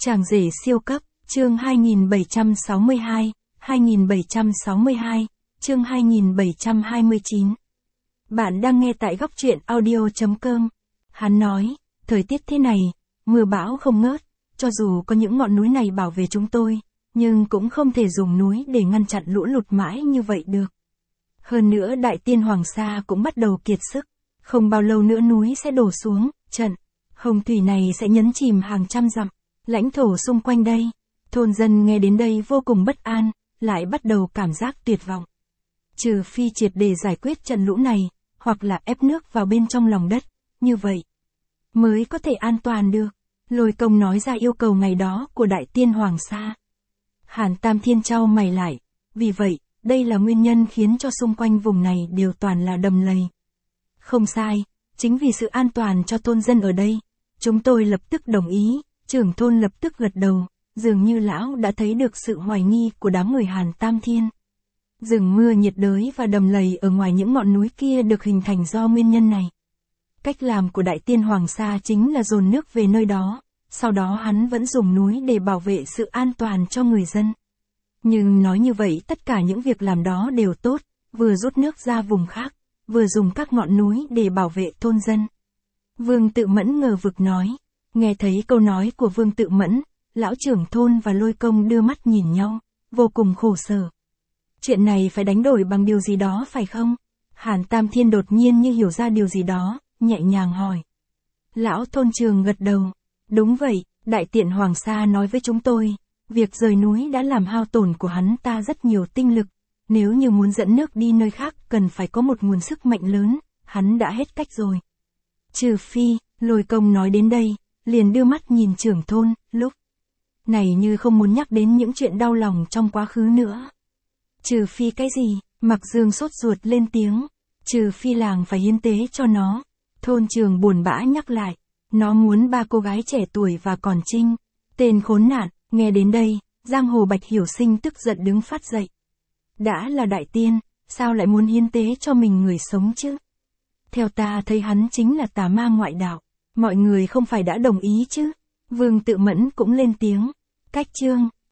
Chàng rể siêu cấp, chương 2762, 2762, chương 2729. Bạn đang nghe tại góc truyện audio.com. Hắn nói, thời tiết thế này, mưa bão không ngớt, cho dù có những ngọn núi này bảo vệ chúng tôi, nhưng cũng không thể dùng núi để ngăn chặn lũ lụt mãi như vậy được. Hơn nữa Đại Tiên Hoàng Sa cũng bắt đầu kiệt sức, không bao lâu nữa núi sẽ đổ xuống, trận hồng thủy này sẽ nhấn chìm hàng trăm dặm, lãnh thổ xung quanh đây. Thôn dân nghe đến đây vô cùng bất an, lại bắt đầu cảm giác tuyệt vọng. Trừ phi triệt để giải quyết trận lũ này, hoặc là ép nước vào bên trong lòng đất, như vậy mới có thể an toàn được. Lôi Công nói ra yêu cầu ngày đó của Đại Tiên Hoàng Sa. Hàn Tam Thiên chau mày lại, vì vậy, đây là nguyên nhân khiến cho xung quanh vùng này đều toàn là đầm lầy. Không sai, chính vì sự an toàn cho thôn dân ở đây, chúng tôi lập tức đồng ý. Trưởng thôn lập tức gật đầu, dường như lão đã thấy được sự hoài nghi của đám người Hàn Tam Thiên. Rừng mưa nhiệt đới và đầm lầy ở ngoài những ngọn núi kia được hình thành do nguyên nhân này. Cách làm của Đại Tiên Hoàng Sa chính là dồn nước về nơi đó, sau đó hắn vẫn dùng núi để bảo vệ sự an toàn cho người dân. Nhưng nói như vậy tất cả những việc làm đó đều tốt, vừa rút nước ra vùng khác, vừa dùng các ngọn núi để bảo vệ thôn dân. Vương Tự Mẫn ngờ vực nói. Nghe thấy câu nói của Vương Tự Mẫn, lão trưởng thôn và Lôi Công đưa mắt nhìn nhau, vô cùng khổ sở. Chuyện này phải đánh đổi bằng điều gì đó phải không? Hàn Tam Thiên đột nhiên như hiểu ra điều gì đó, nhẹ nhàng hỏi. Lão thôn trường gật đầu. Đúng vậy, Đại Tiện Hoàng Sa nói với chúng tôi, việc rời núi đã làm hao tổn của hắn ta rất nhiều tinh lực. Nếu như muốn dẫn nước đi nơi khác cần phải có một nguồn sức mạnh lớn, hắn đã hết cách rồi. Trừ phi, Lôi Công nói đến đây, liền đưa mắt nhìn trưởng thôn, lúc này như không muốn nhắc đến những chuyện đau lòng trong quá khứ nữa. Trừ phi cái gì? Mặc Dương sốt ruột lên tiếng. Trừ phi làng phải hiến tế cho nó. Thôn trường buồn bã nhắc lại. Nó muốn 3 cô gái trẻ tuổi và còn trinh. Tên khốn nạn, nghe đến đây, giang hồ Bạch Hiểu Sinh tức giận đứng phát dậy. Đã là đại tiên, sao lại muốn hiến tế cho mình người sống chứ? Theo ta thấy hắn chính là tà ma ngoại đạo. Mọi người không phải đã đồng ý chứ? Vương Tự Mẫn cũng lên tiếng. Cách chương